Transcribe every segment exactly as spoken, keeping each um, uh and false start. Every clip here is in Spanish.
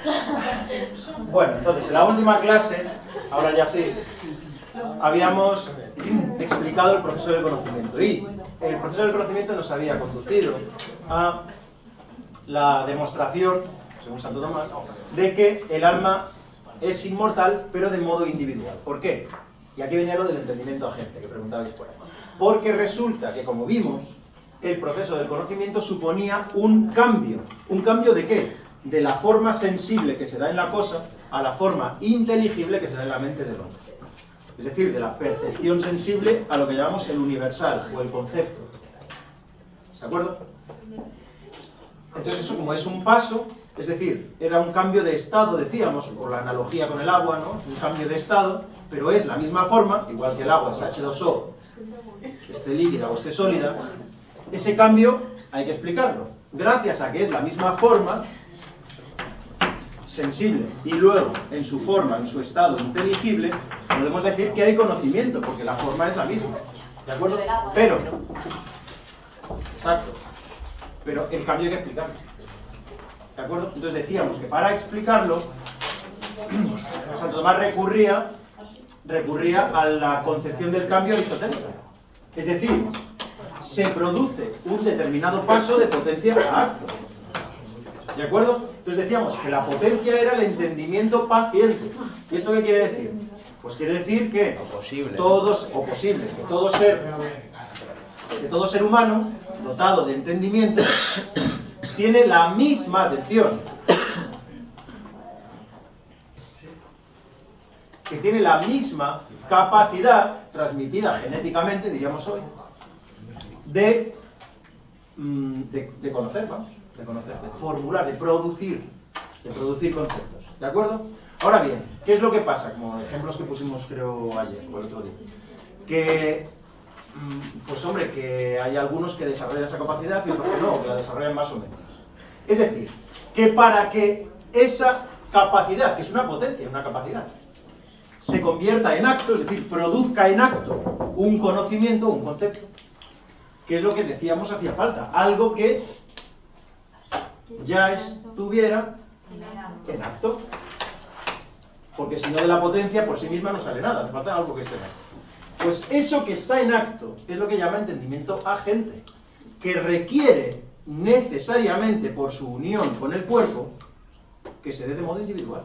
Bueno, entonces, en la última clase, ahora ya sí, habíamos explicado el proceso del conocimiento. Y el proceso del conocimiento nos había conducido a la demostración, según Santo Tomás, de que el alma es inmortal, pero de modo individual. ¿Por qué? Y aquí venía lo del entendimiento agente, que preguntabais por ahí. Porque resulta que, como vimos, el proceso del conocimiento suponía un cambio. ¿Un cambio de qué? De la forma sensible que se da en la cosa a la forma inteligible que se da en la mente del hombre. Es decir, de la percepción sensible a lo que llamamos el universal o el concepto. ¿De acuerdo? Entonces eso, como es un paso, es decir, era un cambio de estado, decíamos, por la analogía con el agua, ¿no? Un cambio de estado, pero es la misma forma, igual que el agua es hache dos o, esté líquida o esté sólida. Ese cambio hay que explicarlo. Gracias a que es la misma forma sensible y luego en su forma, en su estado inteligible, podemos decir que hay conocimiento, porque la forma es la misma. ¿De acuerdo? Pero, exacto, pero el cambio hay que explicarlo. ¿De acuerdo? Entonces decíamos que para explicarlo, Santo Tomás recurría, recurría a la concepción del cambio aristotélica. Es decir, se produce un determinado paso de potencia a acto. ¿De acuerdo? Entonces decíamos que la potencia era el entendimiento paciente. ¿Y esto qué quiere decir? Pues quiere decir que o posible. todos, o posible, que todo ser, que todo ser humano, dotado de entendimiento, tiene la misma atención, que tiene la misma capacidad, transmitida genéticamente, diríamos hoy, de, de, de conocer, vamos, de conocer, de formular, de producir, de producir conceptos. ¿De acuerdo? Ahora bien, ¿qué es lo que pasa? Como ejemplos que pusimos, creo, ayer o el otro día. Que, pues hombre, que hay algunos que desarrollan esa capacidad y otros que no, que la desarrollan más o menos. Es decir, que para que esa capacidad, que es una potencia, una capacidad, se convierta en acto, es decir, produzca en acto un conocimiento, un concepto, que es lo que decíamos hacía falta, algo que ya estuviera en acto, porque si no de la potencia por sí misma no sale nada, hace falta algo que esté en acto. Pues eso que está en acto es lo que llama entendimiento agente, que requiere necesariamente por su unión con el cuerpo que se dé de modo individual.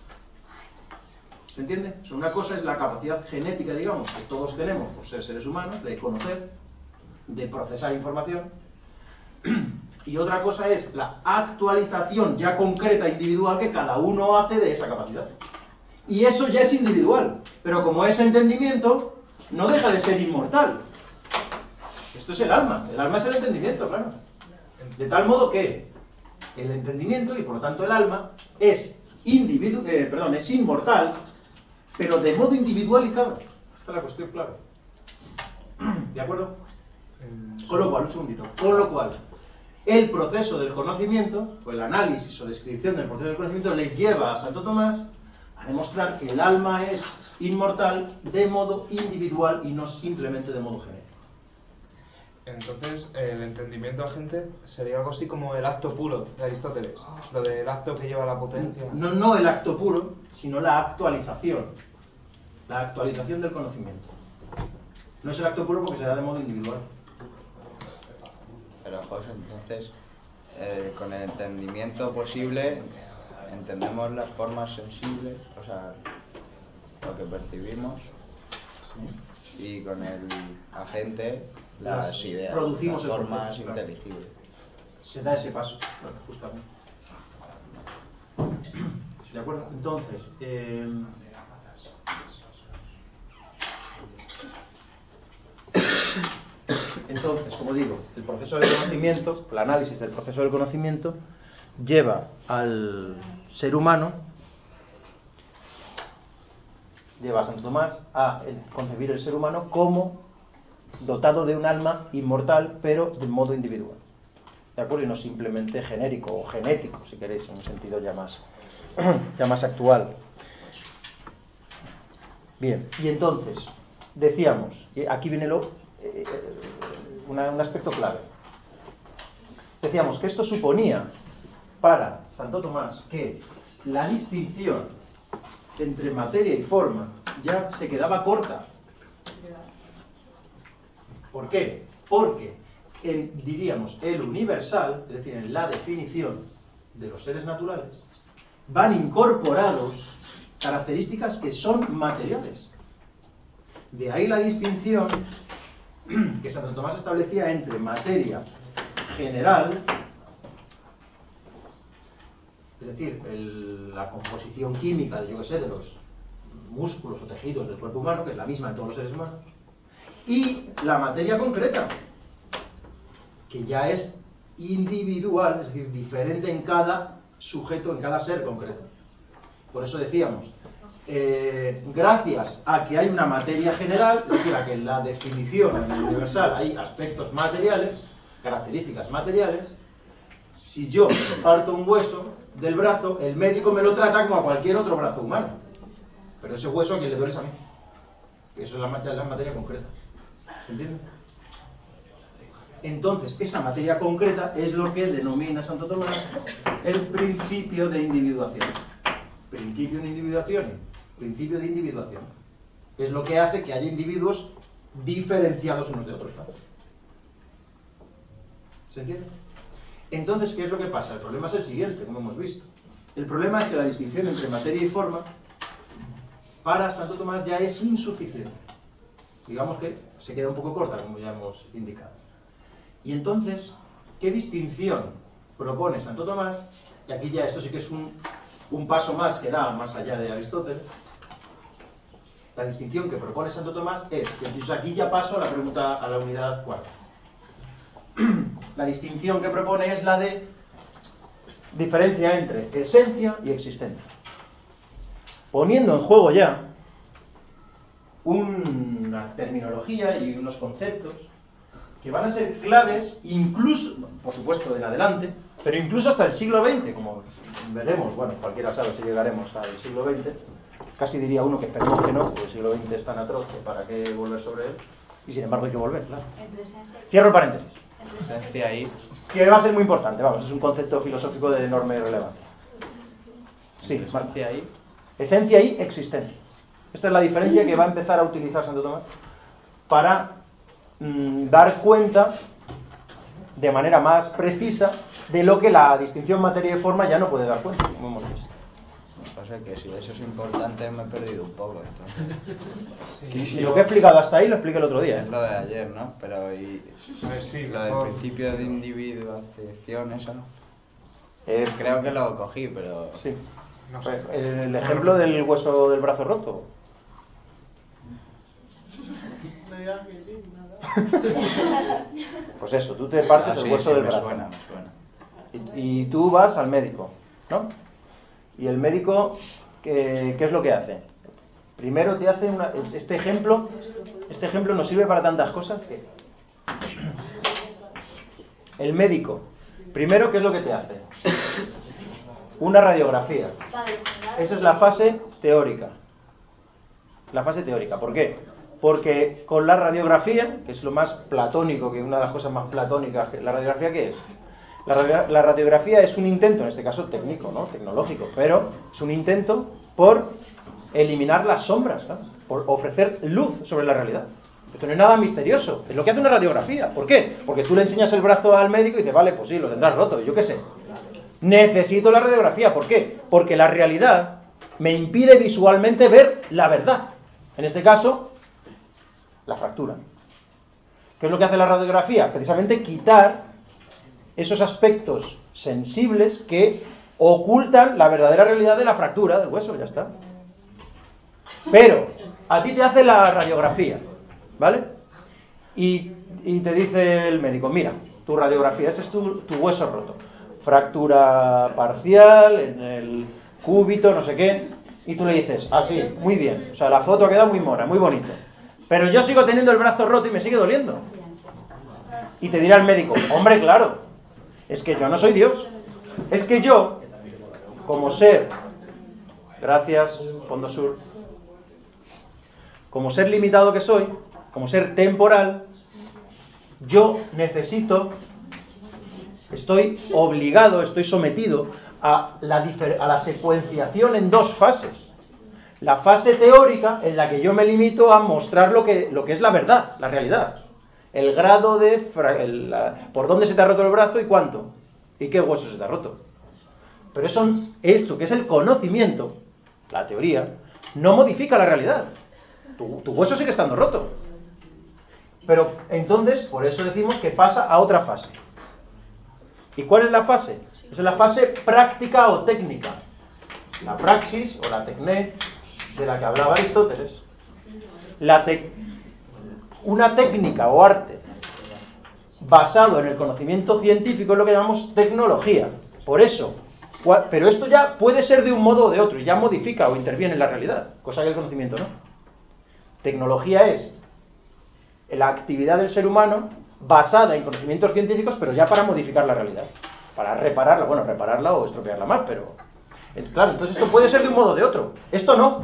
¿Se entiende? O sea, una cosa es la capacidad genética, digamos, que todos tenemos por ser seres humanos, de conocer, de procesar información, y otra cosa es la actualización ya concreta, individual, que cada uno hace de esa capacidad. Y eso ya es individual, pero como es entendimiento, no deja de ser inmortal. Esto es el alma, el alma es el entendimiento, claro. De tal modo que el entendimiento, y por lo tanto el alma, es, individu eh, perdón, es inmortal, pero de modo individualizado. Esta es la cuestión clave. ¿De acuerdo? Con lo cual, un segundito, con lo cual, el proceso del conocimiento, o el análisis o descripción del proceso del conocimiento, le lleva a Santo Tomás a demostrar que el alma es inmortal de modo individual y no simplemente de modo genérico. Entonces, el entendimiento agente sería algo así como el acto puro de Aristóteles, lo del acto que lleva a la potencia. No, no el acto puro, sino la actualización, la actualización del conocimiento. No es el acto puro porque se da de modo individual. Pero, José, entonces, eh, con el entendimiento posible, entendemos las formas sensibles, o sea, lo que percibimos, ¿sí? Y con el agente, las, las ideas, producimos las formas concepto, claro. inteligibles. Se da ese paso, claro, justamente. ¿De acuerdo? Entonces, eh... entonces, como digo, el proceso del conocimiento, el análisis del proceso del conocimiento, lleva al ser humano, lleva a Santo Tomás a concebir el ser humano como dotado de un alma inmortal, pero de modo individual. ¿De acuerdo? Y no simplemente genérico o genético, si queréis, en un sentido ya más, ya más actual. Bien, y entonces, decíamos, y aquí viene lo, eh, una, un aspecto clave. Decíamos que esto suponía para Santo Tomás que la distinción entre materia y forma ya se quedaba corta. ¿Por qué? Porque en, diríamos, el universal, es decir, en la definición de los seres naturales, van incorporados características que son materiales. De ahí la distinción que Santo Tomás establecía entre materia general, es decir, el, la composición química, yo que sé, de los músculos o tejidos del cuerpo humano, que es la misma en todos los seres humanos, y la materia concreta, que ya es individual, es decir, diferente en cada sujeto, en cada ser concreto. Por eso decíamos, eh, gracias a que hay una materia general, es decir, a que en la definición en el universal hay aspectos materiales, características materiales, si yo parto un hueso del brazo, el médico me lo trata como a cualquier otro brazo humano. Pero ese hueso a quien le duele es a mí. Eso es la, la materia concreta. ¿Se entiende? Entonces, esa materia concreta es lo que denomina Santo Tomás el principio de individuación. Principio de individuación. Principio de individuación. Es lo que hace que haya individuos diferenciados unos de otros. ¿Se entiende? Entonces, ¿qué es lo que pasa? El problema es el siguiente, como hemos visto. El problema es que la distinción entre materia y forma para Santo Tomás ya es insuficiente. Digamos que se queda un poco corta, como ya hemos indicado. Y entonces, ¿qué distinción propone Santo Tomás? Y aquí ya esto sí que es un, un paso más que da más allá de Aristóteles. La distinción que propone Santo Tomás es, y entonces aquí ya paso a la pregunta, a la unidad cuarta. La distinción que propone es la de diferencia entre esencia y existencia, poniendo en juego ya una terminología y unos conceptos que van a ser claves incluso, por supuesto, en adelante, pero incluso hasta el siglo veinte, como veremos. Bueno, cualquiera sabe si llegaremos al siglo veinte, casi diría uno que esperemos que no, porque el siglo veinte es tan atroz que para qué volver sobre él, y sin embargo hay que volver, claro. Cierro el paréntesis. Esencia ahí. Que va a ser muy importante, vamos, es un concepto filosófico de enorme relevancia. Sí, Esencia ahí. Esencia y existencia. Esta es la diferencia que va a empezar a utilizar Santo Tomás para mmm, dar cuenta de manera más precisa de lo que la distinción materia y forma ya no puede dar cuenta, como hemos visto. O sea que si eso es importante me he perdido un poco. Sí, Y yo- lo que he explicado hasta ahí lo expliqué el otro día, Es ¿eh? lo de ayer, ¿no? Pero y A ver, sí, lo del mejor. principio de individuación, eso no. Eh, Creo que lo cogí, pero Sí. No sé. El ejemplo del hueso del brazo roto. Pues eso, tú te partes Ah, el sí, hueso sí, del me brazo. suena, me suena. Y, y tú vas al médico, ¿no? Y el médico, ¿qué, qué es lo que hace? Primero te hace una... Este ejemplo, este ejemplo nos sirve para tantas cosas que... El médico, primero, ¿qué es lo que te hace? Una radiografía. Esa es la fase teórica. La fase teórica. ¿Por qué? Porque con la radiografía, que es lo más platónico, que una de las cosas más platónicas, ¿la radiografía qué es? La, radio, la radiografía es un intento, en este caso técnico, ¿no? Tecnológico, pero es un intento por eliminar las sombras, ¿no? Por ofrecer luz sobre la realidad. Esto no es nada misterioso, es lo que hace una radiografía. ¿Por qué? Porque tú le enseñas el brazo al médico y dice, vale, pues sí, lo tendrás roto, yo qué sé. Necesito la radiografía, ¿por qué? Porque la realidad me impide visualmente ver la verdad. En este caso, la fractura. ¿Qué es lo que hace la radiografía? Precisamente quitar esos aspectos sensibles que ocultan la verdadera realidad de la fractura del hueso, ya está. Pero a ti te hace la radiografía, ¿vale? Y, y te dice el médico, mira, tu radiografía, ese es tu, tu hueso roto. Fractura parcial, en el cúbito, no sé qué. Y tú le dices, ah, sí, muy bien. O sea, la foto ha quedado muy mona, muy bonito. Pero yo sigo teniendo el brazo roto y me sigue doliendo. Y te dirá el médico, hombre, claro, es que yo no soy Dios. Es que yo, como ser, gracias, Fondo Sur, como ser limitado que soy, como ser temporal, yo necesito Estoy obligado, estoy sometido a la, a la secuenciación en dos fases. La fase teórica, en la que yo me limito a mostrar lo que, lo que es la verdad, la realidad. El grado de... El, la, por dónde se te ha roto el brazo y cuánto. Y qué hueso se te ha roto. Pero eso, esto, que es el conocimiento, la teoría, no modifica la realidad. Tu, tu hueso sigue estando roto. Pero entonces, por eso decimos que pasa a otra fase. ¿Y cuál es la fase? Es la fase práctica o técnica. La praxis o la tecné, de la que hablaba Aristóteles. La te- una técnica o arte basado en el conocimiento científico es lo que llamamos tecnología. Por eso, pero esto ya puede ser de un modo o de otro, y ya modifica o interviene en la realidad, cosa que el conocimiento no. Tecnología es la actividad del ser humano basada en conocimientos científicos, pero ya para modificar la realidad, para repararla, bueno, repararla o estropearla más, pero... Claro, entonces esto puede ser de un modo o de otro. Esto no.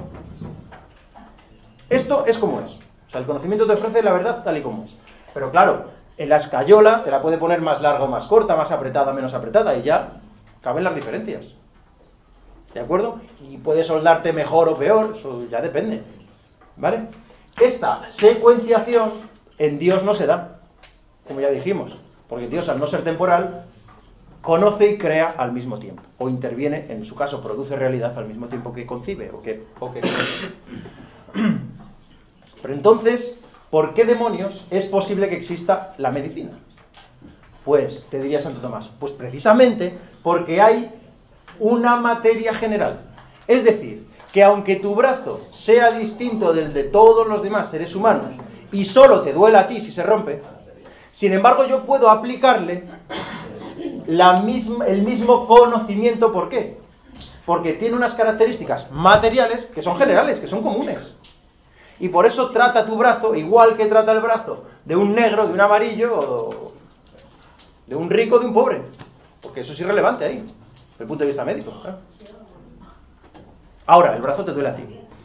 Esto es como es. O sea, el conocimiento te ofrece la verdad tal y como es. Pero claro, en la escayola te la puede poner más larga o más corta, más apretada, menos apretada, y ya caben las diferencias. ¿De acuerdo? Y puede soldarte mejor o peor, eso ya depende. ¿Vale? Esta secuenciación en Dios no se da, como ya dijimos, porque Dios, al no ser temporal, conoce y crea al mismo tiempo, o interviene, en su caso, produce realidad al mismo tiempo que concibe, o que, o que Pero entonces, ¿por qué demonios es posible que exista la medicina? Pues, te diría Santo Tomás, pues precisamente porque hay una materia general. Es decir, que aunque tu brazo sea distinto del de todos los demás seres humanos, y solo te duela a ti si se rompe, sin embargo yo puedo aplicarle la misma, el mismo conocimiento. ¿Por qué? Porque tiene unas características materiales que son generales, que son comunes. Y por eso trata tu brazo igual que trata el brazo de un negro, de un amarillo, o de un rico, de un pobre. Porque eso es irrelevante ahí, desde el punto de vista médico. Claro. Ahora, el brazo te duele a ti.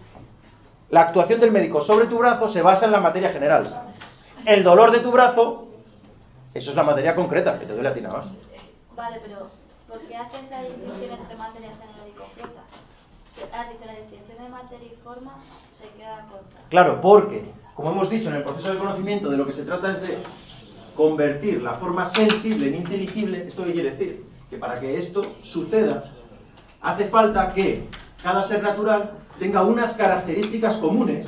La actuación del médico sobre tu brazo se basa en la materia general. El dolor de tu brazo, eso es la materia concreta, que te duele a ti nada más. Vale, pero ¿por qué haces esa distinción entre materia general y concreta? Has dicho, la distinción de materia y forma se queda corta. Claro, porque, como hemos dicho, en el proceso de conocimiento de lo que se trata es de convertir la forma sensible en inteligible. ¿Esto qué quiere decir? Que para que esto suceda, hace falta que cada ser natural tenga unas características comunes,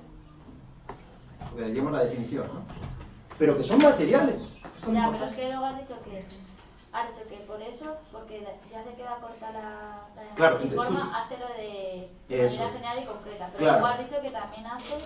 porque diríamos la definición, ¿no? Pero que son materiales. Esto es Ya, importante. pero es que luego has dicho que has dicho que por eso, porque ya se queda corta la, la Claro, y forma, escucha. hace lo de Eso. materia general y concreta. Pero Claro. luego has dicho que también hace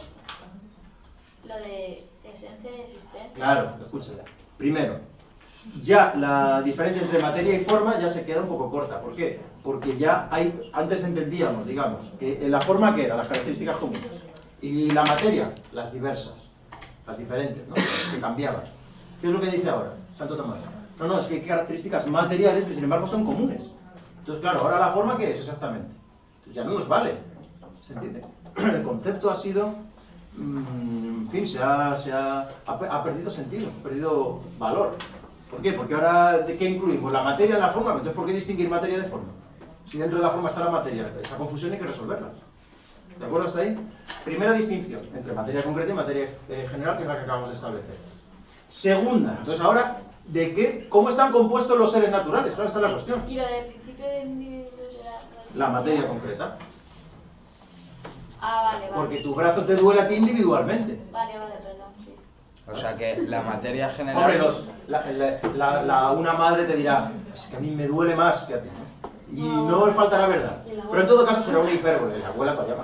lo de esencia y existencia. Claro, escúchala. Primero, ya la diferencia entre materia y forma ya se queda un poco corta. ¿Por qué? Porque ya hay, antes entendíamos, digamos, que en la forma que era, las características comunes, y la materia, las diversas, las diferentes, ¿no? Que cambiaban. ¿Qué es lo que dice ahora Santo Tomás? No, no, es que hay características materiales que sin embargo son comunes. Entonces, claro, ahora la forma, ¿qué es exactamente? Pues ya no nos vale. ¿Se entiende? El concepto ha sido... En fin, se ha, se ha, ha perdido sentido, ha perdido valor. ¿Por qué? Porque ahora, ¿de qué incluimos? La materia y la forma. Entonces, ¿por qué distinguir materia de forma? Si dentro de la forma está la materia, esa confusión hay que resolverla. ¿De acuerdo hasta ahí? Primera distinción entre materia concreta y materia eh, general, que es la que acabamos de establecer. Segunda, entonces ahora, ¿de qué? ¿Cómo están compuestos los seres naturales? Claro, esta es la cuestión. Y lo del principio de individualidad. La materia concreta. Ah, vale, vale. Porque tu brazo te duele a ti individualmente. Vale, vale, perdón. Sí. O sea que la materia general... Hombre, los, la, la, la, la, una madre te dirá, es que a mí me duele más que a ti, ¿no? Y no le falta la verdad. Pero en todo caso será una hipérbole, la abuela todavía más.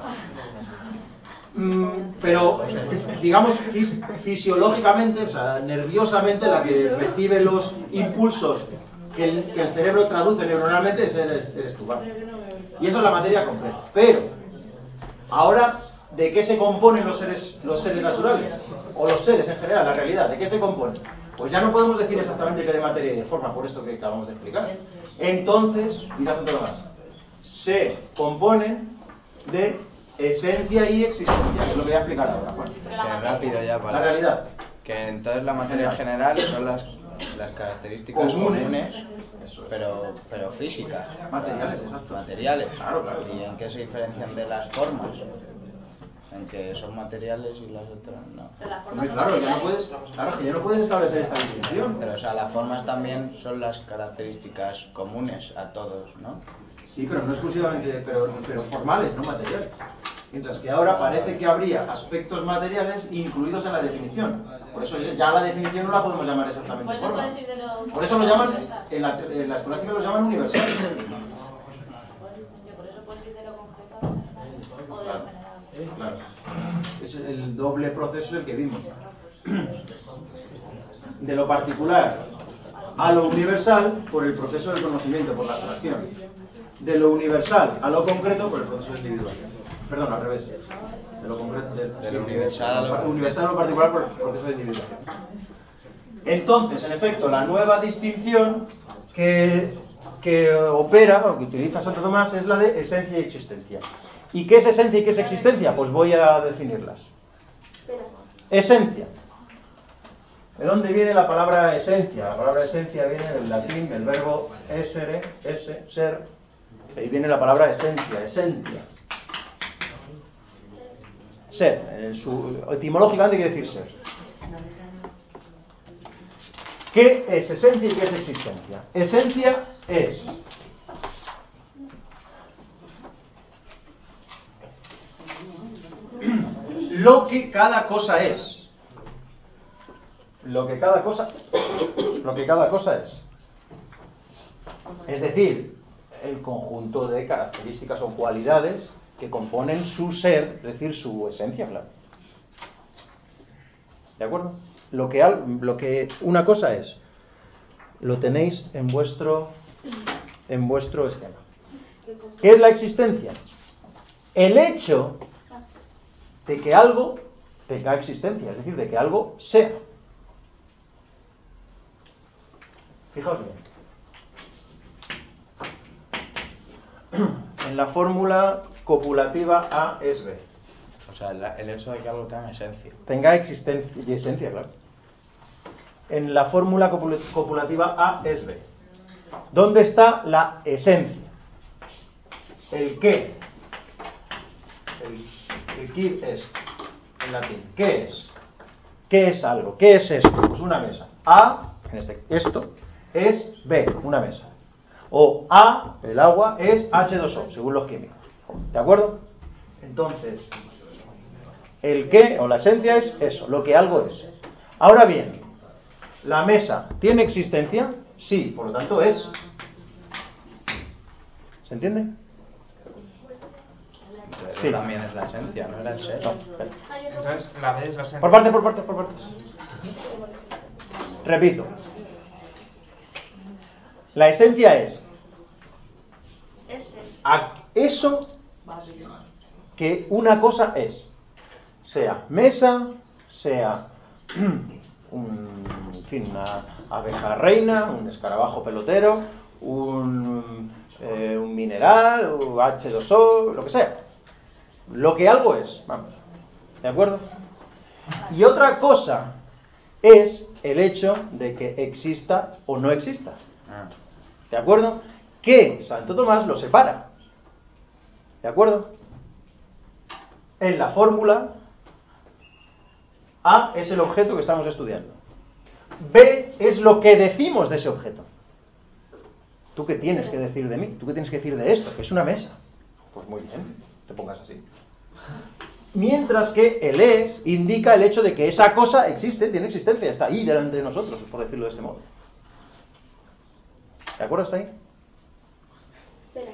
Mm, pero, digamos, fis fisiológicamente, o sea, nerviosamente, la que recibe los impulsos que el, que el cerebro traduce neuronalmente es eres, eres tú, ¿vale? Y eso es la materia concreta. Pero, ahora, ¿de qué se componen los seres, los seres naturales? O los seres en general, la realidad, ¿de qué se componen? Pues ya no podemos decir exactamente que de materia y de forma, por esto que acabamos de explicar. Entonces, dirás Santo Tomás, se componen de esencia y existencia, que es lo que voy a explicar ahora, Juan. Que rápido ya para... La realidad. Que entonces la materia general son las las características Comunes. comunes, Eso es. pero, pero físicas. Materiales, exacto. Materiales. Claro, claro. ¿Y en qué se diferencian de las formas? En que son materiales y las otras no. Pero las Hombre, formas son claro, ya no materiales. puedes, claro, que ya no puedes establecer esta distinción. Pero o sea, las formas también son las características comunes a todos, ¿no? Sí, pero no exclusivamente, pero, pero formales, no materiales. Mientras que ahora parece que habría aspectos materiales incluidos en la definición. Por eso ya la definición no la podemos llamar exactamente Por eso forma. puedes ir de lo Por eso lo llaman, universal. en la, en la escolástica los llaman universales. Yo por eso puedes ir de lo concreto a lo general. O de lo general. Claro. Es el doble proceso el que vimos. De lo particular a lo universal por el proceso del conocimiento, por la abstracción. De lo universal a lo concreto por el proceso individual. Perdón, al revés. De lo concreto, de, De sí, lo universal a lo concreto. universal a lo particular por el proceso individual. Entonces, en efecto, la nueva distinción que, que opera, o que utiliza Santo Tomás, es la de esencia y existencia. ¿Y qué es esencia y qué es existencia? Pues voy a definirlas. Esencia. ¿De dónde viene la palabra esencia? La palabra esencia viene del latín, del verbo essere, esse, ser. Ahí viene la palabra esencia, esencia. Ser. En su, etimológicamente quiere decir ser. ¿Qué es esencia y qué es existencia? Esencia es lo que cada cosa es. Lo que cada cosa, lo que cada cosa es. Es decir, el conjunto de características o cualidades que componen su ser, es decir, su esencia, claro. ¿De acuerdo? Lo que, lo que una cosa es, lo tenéis en vuestro, en vuestro esquema. ¿Qué es la existencia? El hecho de que algo tenga existencia, es decir, de que algo sea. Fijaos bien. En la fórmula copulativa A es B. O sea, el, el hecho de que algo tenga esencia. Tenga existencia y esencia, claro. En la fórmula copul- copulativa A es B. ¿Dónde está la esencia? El qué. El, el quid est, en latín. ¿Qué es? ¿Qué es algo? ¿Qué es esto? Pues una mesa. A, en este, esto, es B, una mesa. O A, el agua, es hache dos o, según los químicos. ¿De acuerdo? Entonces, el qué o la esencia es eso, lo que algo es. Ahora bien, ¿la mesa tiene existencia? Sí, por lo tanto es. ¿Se entiende? Entonces, Sí. también es la esencia, no era el ser. No, espera. Entonces, la B es la esencia. Por parte, por parte, por partes. Repito. La esencia es Ese. a- eso que una cosa es. Sea mesa, sea un, en fin, una abeja reina, un escarabajo pelotero, un, eh, un mineral, un hache dos o, lo que sea. Lo que algo es, vamos. ¿De acuerdo? Y otra cosa es el hecho de que exista o no exista. Ah. ¿De acuerdo? Que Santo Tomás lo separa. ¿De acuerdo? En la fórmula, A es el objeto que estamos estudiando. B es lo que decimos de ese objeto. ¿Tú qué tienes que decir de mí? ¿Tú qué tienes que decir de esto? Que es una mesa. Pues muy bien, te pongas así. Mientras que el es indica el hecho de que esa cosa existe, tiene existencia, está ahí delante de nosotros, por decirlo de este modo. ¿De acuerdo hasta ahí? Espera.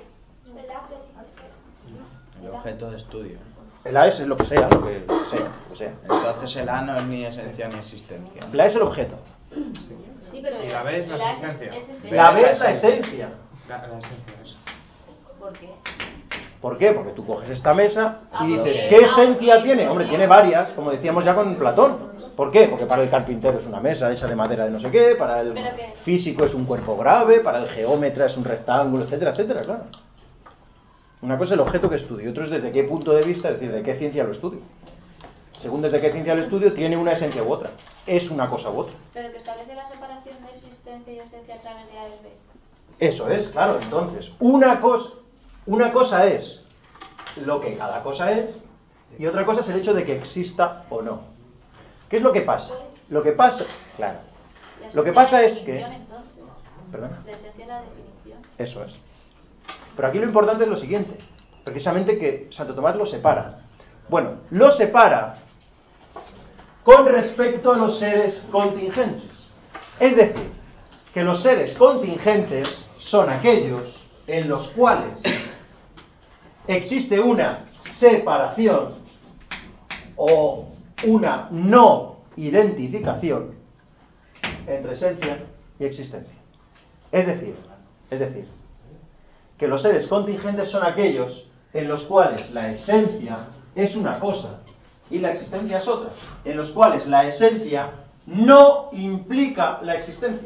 El objeto de estudio. El A es lo que sea, lo que sea, lo que sea. Entonces el A no es ni esencia ni existencia. La A es el objeto. Sí, pero Y la B es la la esencia. es- es- es- La B es la esencia. La, la esencia, eso. ¿Por qué? ¿Por qué? Porque tú coges esta mesa y Ah, dices, porque- ¿qué esencia tiene? Hombre, tiene varias, como decíamos ya con Platón. ¿Por qué? Porque para el carpintero es una mesa hecha de madera de no sé qué, para el ¿Pero qué? físico es un cuerpo grave, para el geómetra es un rectángulo, etcétera, etcétera, claro. Una cosa es el objeto que estudio, otro es desde qué punto de vista, es decir, de qué ciencia lo estudio. Según desde qué ciencia lo estudio, tiene una esencia u otra. Es una cosa u otra. Pero que establece la separación de existencia y esencia a través de A es B. Eso es, claro. Entonces, una cosa, una cosa es lo que cada cosa es y otra cosa es el hecho de que exista o no. ¿Qué es lo que pasa? Lo que pasa, claro. Lo que pasa es que... ¿Perdón? La esencia es la definición. Eso es. Pero aquí lo importante es lo siguiente, precisamente que Santo Tomás lo separa. Bueno, lo separa con respecto a los seres contingentes. Es decir, que los seres contingentes son aquellos en los cuales existe una separación o una no identificación entre esencia y existencia. Es decir, es decir, que los seres contingentes son aquellos en los cuales la esencia es una cosa y la existencia es otra, en los cuales la esencia no implica la existencia.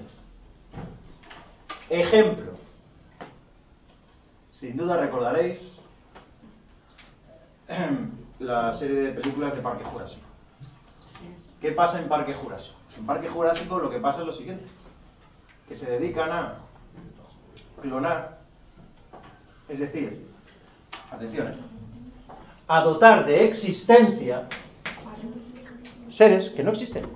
Ejemplo, sin duda recordaréis la serie de películas de Parque Jurásico. ¿Qué pasa en Parque Jurásico? En Parque Jurásico lo que pasa es lo siguiente, que se dedican a clonar, es decir, atención, ¿eh? a dotar de existencia seres que no existen.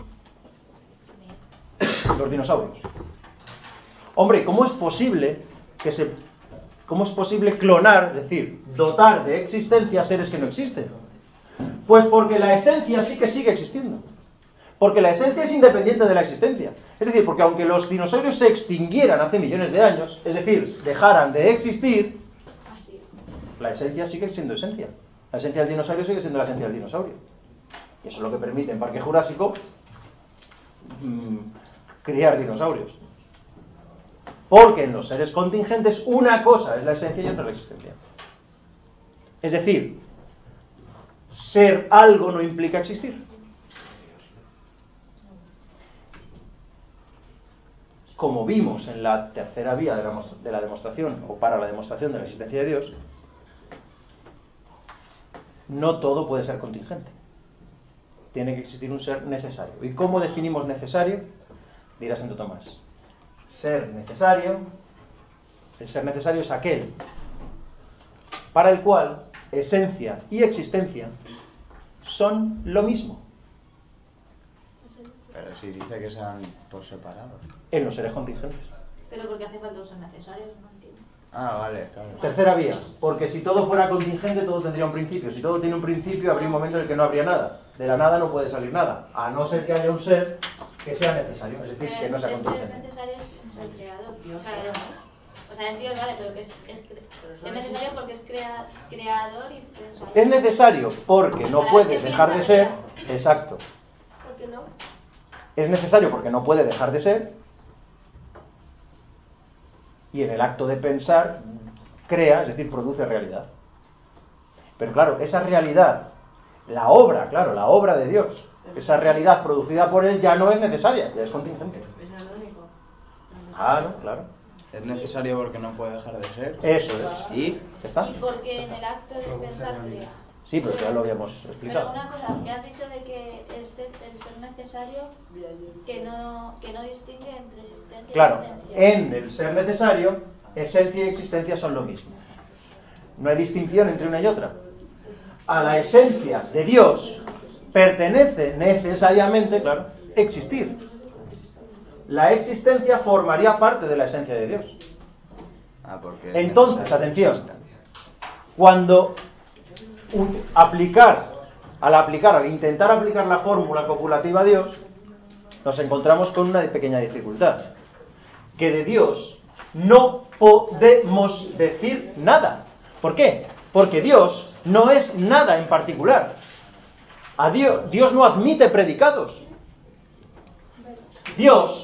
Los dinosaurios. Hombre, ¿cómo es posible que se, cómo es posible clonar, es decir, dotar de existencia a seres que no existen? Pues porque la esencia sí que sigue existiendo. Porque la esencia es independiente de la existencia. Es decir, porque aunque los dinosaurios se extinguieran hace millones de años, es decir, dejaran de existir, la esencia sigue siendo esencia. La esencia del dinosaurio sigue siendo la esencia del dinosaurio. Y eso es lo que permite en Parque Jurásico mmm, criar dinosaurios. Porque en los seres contingentes una cosa es la esencia y otra la existencia. Es decir, ser algo no implica existir. Como vimos en la tercera vía de la, de la demostración, o para la demostración de la existencia de Dios, no todo puede ser contingente. Tiene que existir un ser necesario. ¿Y cómo definimos necesario? Dirá Santo Tomás. Ser necesario, el ser necesario es aquel para el cual esencia y existencia son lo mismo. Pero si dice que sean por separado. En los seres contingentes. Pero porque hace falta ser necesarios, no entiendo. Ah, vale, claro. Tercera vía, porque si todo fuera contingente, todo tendría un principio. Si todo tiene un principio, habría un momento en el que no habría nada. De la nada no puede salir nada, a no ser que haya un ser que sea necesario, es decir, que no sea El ser contingente. necesario es el creador. O sea, es, o sea, es Dios, vale, pero que es, es, es necesario porque es crea, creador y pensador. Es necesario porque no Para puede el que dejar de piensa, ser. crea. Exacto. ¿Por qué no? Es necesario porque no puede dejar de ser. Y en el acto de pensar, crea, es decir, produce realidad. Pero claro, esa realidad, la obra, claro, la obra de Dios, esa realidad producida por Él ya no es necesaria, ya es contingente. Es anónico. Claro, claro. Es necesario porque no puede dejar de ser. Eso es. ¿Y? ¿Está? Y porque en el acto de pensar crea. Sí, pero ya lo habíamos Pero explicado. una cosa, que has dicho de que este el ser necesario que no, que no distingue entre existencia Claro, y esencia. en el ser necesario, esencia y existencia son lo mismo. No hay distinción entre una y otra. A la esencia de Dios pertenece necesariamente, claro, existir. La existencia formaría parte de la esencia de Dios. Ah, porque Entonces, atención, cuando un- aplicar, al aplicar, al intentar aplicar la fórmula copulativa a Dios, nos encontramos con una pequeña dificultad. Que de Dios no podemos decir nada. ¿Por qué? Porque Dios no es nada en particular. A Dios, Dios no admite predicados. Dios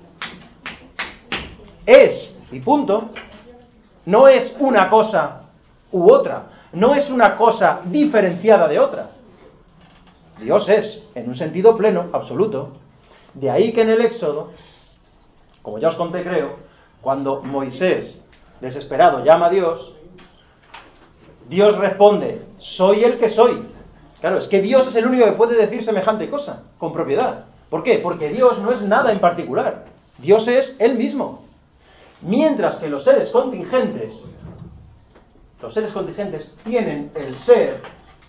es, y punto, no es una cosa u otra, no es una cosa diferenciada de otra. Dios es, en un sentido pleno, absoluto. De ahí que en el Éxodo, como ya os conté creo, cuando Moisés, desesperado, llama a Dios, Dios responde, soy el que soy. Claro, es que Dios es el único que puede decir semejante cosa, con propiedad. ¿Por qué? Porque Dios no es nada en particular. Dios es Él mismo. Mientras que los seres contingentes, los seres contingentes tienen el ser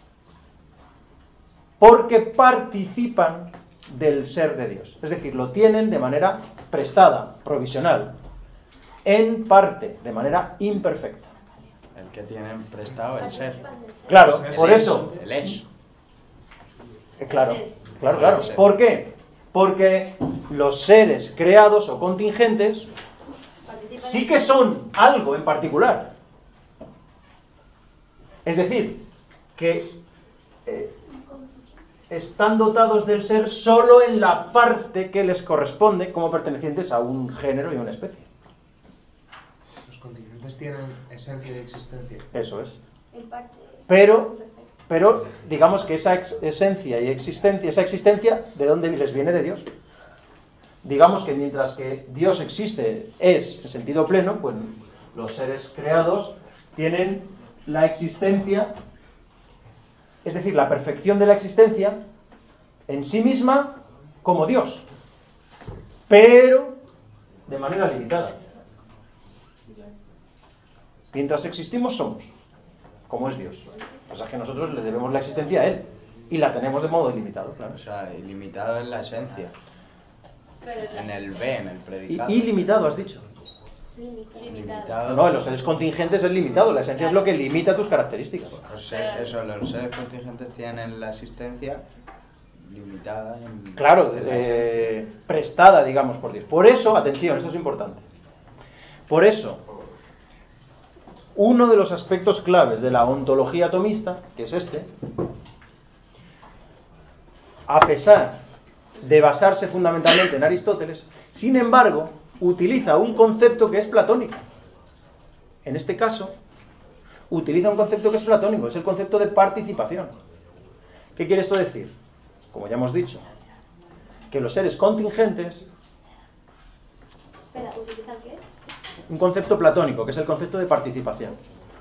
porque participan del ser de Dios. Es decir, lo tienen de manera prestada, provisional, en parte, de manera imperfecta. El que tienen prestado el ser. Claro, por eso. El es. Eh, Claro, claro, claro. ¿Por qué? Porque los seres creados o contingentes sí que son algo en particular. Es decir, que eh, están dotados del ser solo en la parte que les corresponde como pertenecientes a un género y una especie. Los contingentes tienen esencia y existencia. Eso es. En parte. Pero, pero digamos que esa ex- esencia y existencia, esa existencia, ¿de dónde les viene? De Dios. Digamos que mientras que Dios existe, es en sentido pleno, pues los seres creados tienen la existencia, es decir, la perfección de la existencia en sí misma como Dios, pero de manera limitada. Mientras existimos somos, como es Dios. O sea que nosotros le debemos la existencia a Él y la tenemos de modo ilimitado, claro. O sea, ilimitado en la esencia. Pero En el B, en el I- predicado. ilimitado, has dicho. limitado. Limitado. No, en los seres contingentes es limitado. La esencia es lo que limita tus características. Los ser- eso, los seres contingentes tienen la existencia limitada en... Claro, en la eh, prestada, digamos, por Dios. Por eso, atención, esto es importante. Por eso, uno de los aspectos claves de la ontología atomista, que es este, a pesar de basarse fundamentalmente en Aristóteles, sin embargo, utiliza un concepto que es platónico. En este caso, utiliza un concepto que es platónico, es el concepto de participación. ¿Qué quiere esto decir? Como ya hemos dicho, que los seres contingentes, Espera, ¿utiliza qué? un concepto platónico, que es el concepto de participación.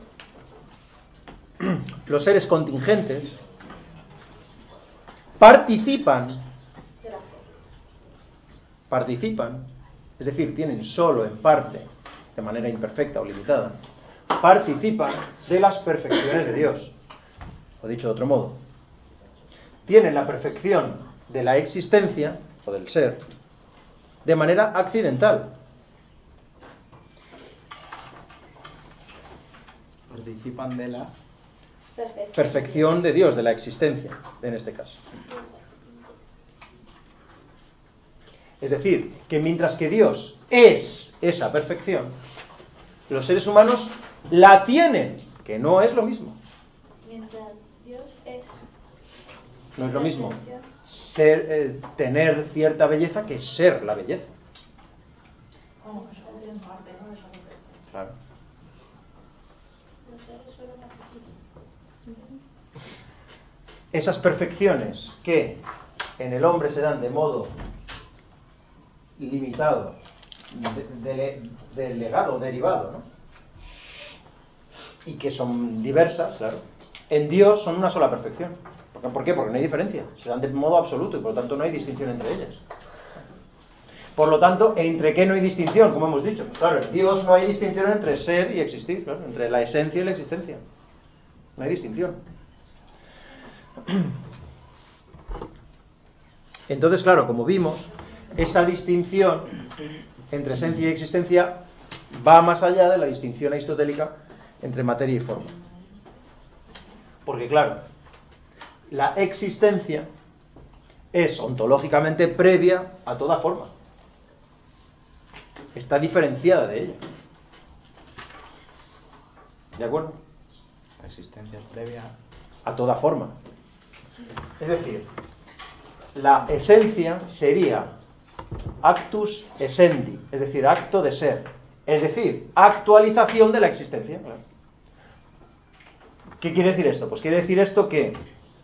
Los seres contingentes participan, participan, es decir, tienen solo en parte, de manera imperfecta o limitada, participan de las perfecciones de Dios. O dicho de otro modo, tienen la perfección de la existencia, o del ser, de manera accidental. Participan de la... Perfecto. Perfección de Dios, de la existencia, en este caso. Es decir, que mientras que Dios es esa perfección, los seres humanos la tienen, que no es lo mismo. Mientras Dios es. No es lo mismo ser, eh, tener cierta belleza que ser la belleza. Como Jesús en parte, ¿no? Eso no. Claro. Los seres solo participan. Esas perfecciones que en el hombre se dan de modo limitado, de, de, delegado, derivado, ¿no? Y que son diversas, claro. En Dios son una sola perfección. ¿Por qué? Porque no hay diferencia. Se dan de modo absoluto y por lo tanto no hay distinción entre ellas. Por lo tanto, ¿entre qué no hay distinción? Como hemos dicho. Claro, en Dios no hay distinción entre ser y existir, claro, entre la esencia y la existencia. No hay distinción. Entonces, claro, como vimos, esa distinción entre esencia y existencia va más allá de la distinción aristotélica entre materia y forma. Porque, claro, la existencia es ontológicamente previa a toda forma. Está diferenciada de ella. ¿De acuerdo? La existencia es previa... A toda forma. Es decir, la esencia sería actus essendi, es decir, acto de ser. Es decir, actualización de la existencia. ¿Qué quiere decir esto? Pues quiere decir esto que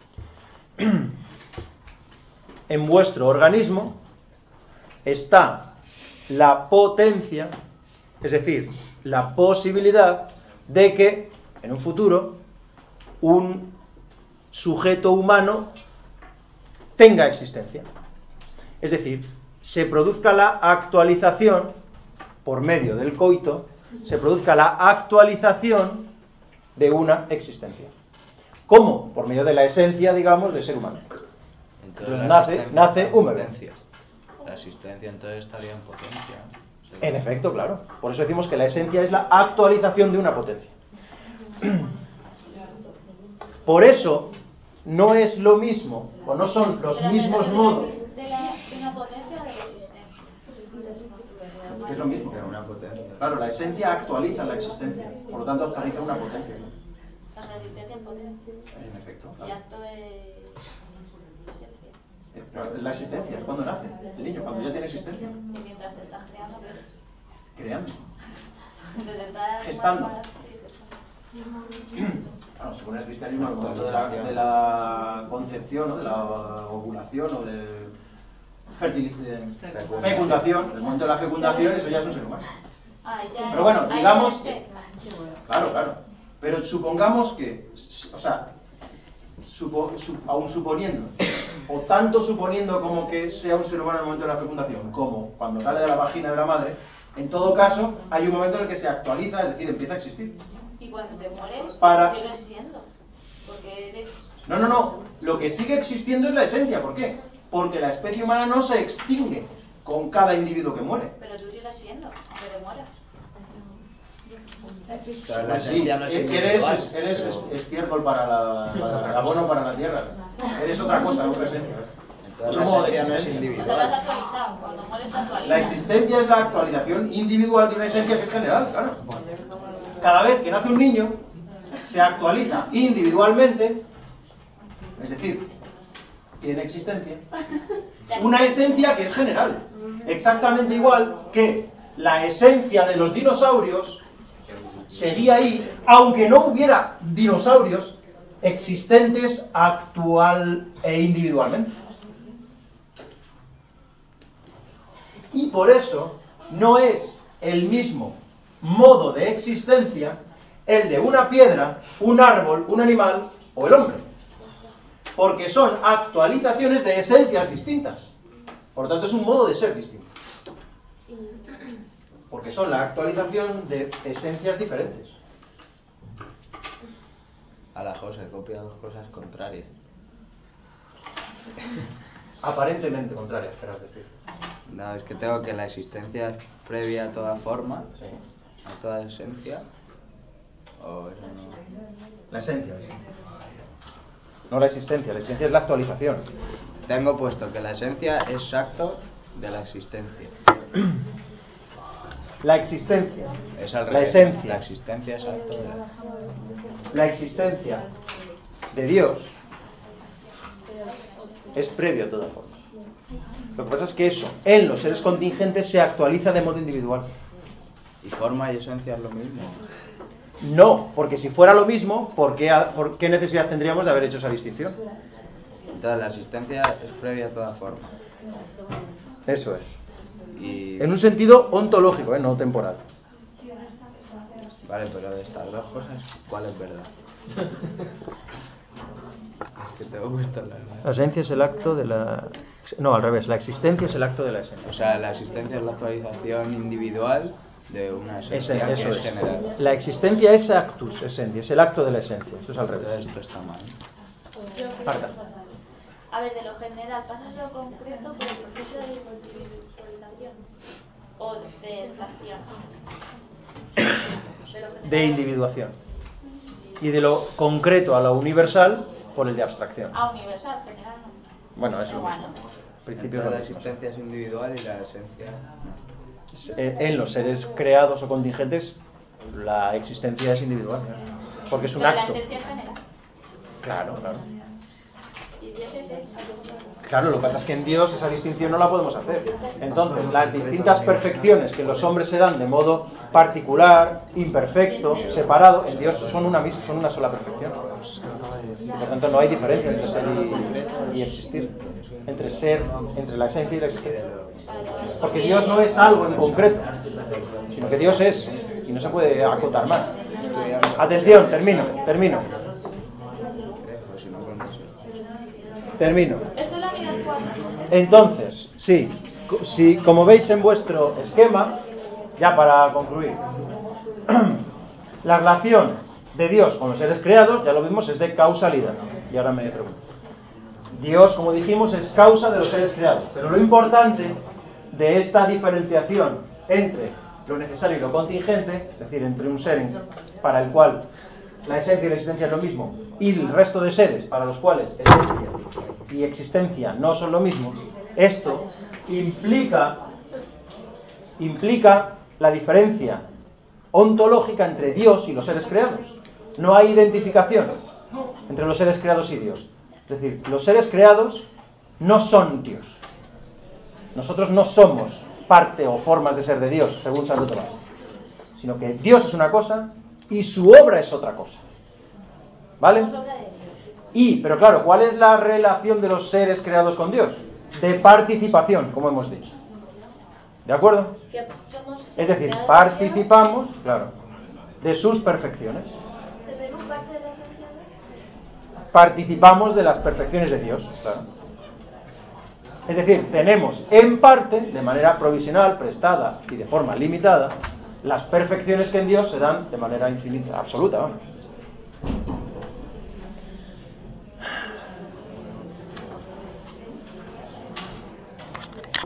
en vuestro organismo está la potencia, es decir, la posibilidad de que en un futuro un sujeto humano tenga existencia. Es decir, se produzca la actualización, por medio del coito, se produzca la actualización de una existencia. ¿Cómo? Por medio de la esencia, digamos, del ser humano. Entonces nace, nace un bebé. La existencia entonces estaría en potencia. En efecto, claro. Por eso decimos que la esencia es la actualización de una potencia. Por eso no es lo mismo, o no son los Pero mismos de la- modos. ¿De, la, de una potencia o de la existencia? Que es lo mismo. Era una potencia. Claro, la esencia actualiza la existencia, por lo tanto actualiza una potencia. O sea, existencia en potencia. En efecto, Y claro. acto de esencia. Eh, claro, la existencia, es cuando nace el niño, cuando ya tiene existencia. Y mientras te estás creando, pero Creando. desde estar Gestando. sí, gestando. Claro, según el cristianismo, al momento de la, de la concepción, ¿no? De la ovulación o de, fertili- de fecundación, el momento de la fecundación, eso ya es un ser humano. Ah, ya Pero bueno, es- ahí digamos- ya es- Claro, claro. Pero supongamos que, o sea, supo, su, aún suponiendo, o tanto suponiendo como que sea un ser humano en el momento de la fecundación, como cuando sale de la vagina de la madre, en todo caso, hay un momento en el que se actualiza, es decir, empieza a existir. Y cuando te mueres, Para- sigues siendo. Porque eres. No, no, no. Lo que sigue existiendo es la esencia. ¿Por qué? Porque la especie humana no se extingue con cada individuo que muere. Pero tú sigues siendo, aunque te mueras. Pero la Pues sí, esencia no es eres, individual, eres pero- estiércol para la, para el abono para la tierra. Eres otra cosa, otra esencia. Entonces Otro modo la de esencia no es existencia. O sea, la has individual. actualizado. Cuando mueres, te actualizas. La existencia es la actualización individual de una esencia que es general, claro. Cada vez que nace un niño, se actualiza individualmente, es decir, tiene existencia, una esencia que es general. Exactamente igual que la esencia de los dinosaurios seguía ahí, aunque no hubiera dinosaurios existentes actual e individualmente. Y por eso no es el mismo modo de existencia el de una piedra, un árbol, un animal o el hombre. Porque son actualizaciones de esencias distintas. Por lo tanto, es un modo de ser distinto. Porque son la actualización de esencias diferentes. A la José copia dos cosas contrarias. Aparentemente contrarias, querrás decir. No, es que tengo que la existencia es previa a toda forma, Sí. a toda esencia. O eso no. La esencia, la esencia. No la existencia, la existencia es la actualización. Tengo puesto que la esencia es acto de la existencia. La existencia, Es al la revés. esencia, La existencia es acto de la. la existencia de Dios es previo a toda forma. Lo que pasa es que eso, en los seres contingentes, se actualiza de modo individual. ¿Y forma y esencia es lo mismo? No, porque si fuera lo mismo, ¿por qué, por qué necesidad tendríamos de haber hecho esa distinción? Entonces la existencia es previa a toda forma. Eso es. Y. En un sentido ontológico, ¿eh? No temporal. Vale, pero de estas dos cosas, ¿cuál es verdad? Es que tengo puesto la. La esencia es el acto de la... No, al revés, la existencia es el acto de la esencia. O sea, la existencia es la actualización individual de una esencia Ese, eso que es es. general. La existencia es actus, esencia, es el acto de la esencia. Esto es al Entonces revés. esto está mal. Marta. A ver, de lo general, pasas lo concreto por el proceso de individualización o de extracción. De, lo general, De individuación. Y de lo concreto a lo universal por el de abstracción. a universal, general no. Bueno, es lo Igual, mismo. ¿no? Principio Entonces, es la lo mismo. existencia es individual y la esencia no. Eh, En los seres creados o contingentes, la existencia es individual. Porque es un Pero la acto. esencia es general. Claro, claro. Y Dios es eso. Claro, lo que pasa es que en Dios esa distinción no la podemos hacer. Entonces, las distintas perfecciones que los hombres se dan de modo particular, imperfecto, separado, en Dios son una misma, son una sola perfección. Y por tanto no hay diferencia entre ser y, y existir, entre ser, entre la esencia y la existencia. Porque Dios no es algo en concreto, sino que Dios es, y no se puede acotar más. Atención, termino, termino, Creo, si no contesto. termino. Esto es la unidad cuatro, José. Entonces, sí, si, como veis en vuestro esquema, ya para concluir, la relación de Dios con los seres creados, ya lo vimos, es de causalidad. Y ahora me pregunto. Dios, como dijimos, es causa de los seres creados. Pero lo importante de esta diferenciación entre lo necesario y lo contingente, es decir, entre un ser para el cual la esencia y la existencia es lo mismo, y el resto de seres para los cuales esencia y existencia no son lo mismo, esto implica, implica la diferencia ontológica entre Dios y los seres creados. No hay identificación entre los seres creados y Dios. Es decir, los seres creados no son Dios. Nosotros no somos parte o formas de ser de Dios, según Santo Tomás. Sino que Dios es una cosa y su obra es otra cosa. ¿Vale? Y, pero claro, ¿cuál es la relación de los seres creados con Dios? De participación, como hemos dicho. ¿De acuerdo? Es decir, participamos, claro, de sus perfecciones. Participamos de las perfecciones de Dios, claro. Es decir, tenemos en parte, de manera provisional, prestada y de forma limitada, las perfecciones que en Dios se dan de manera infinita, absoluta, vamos.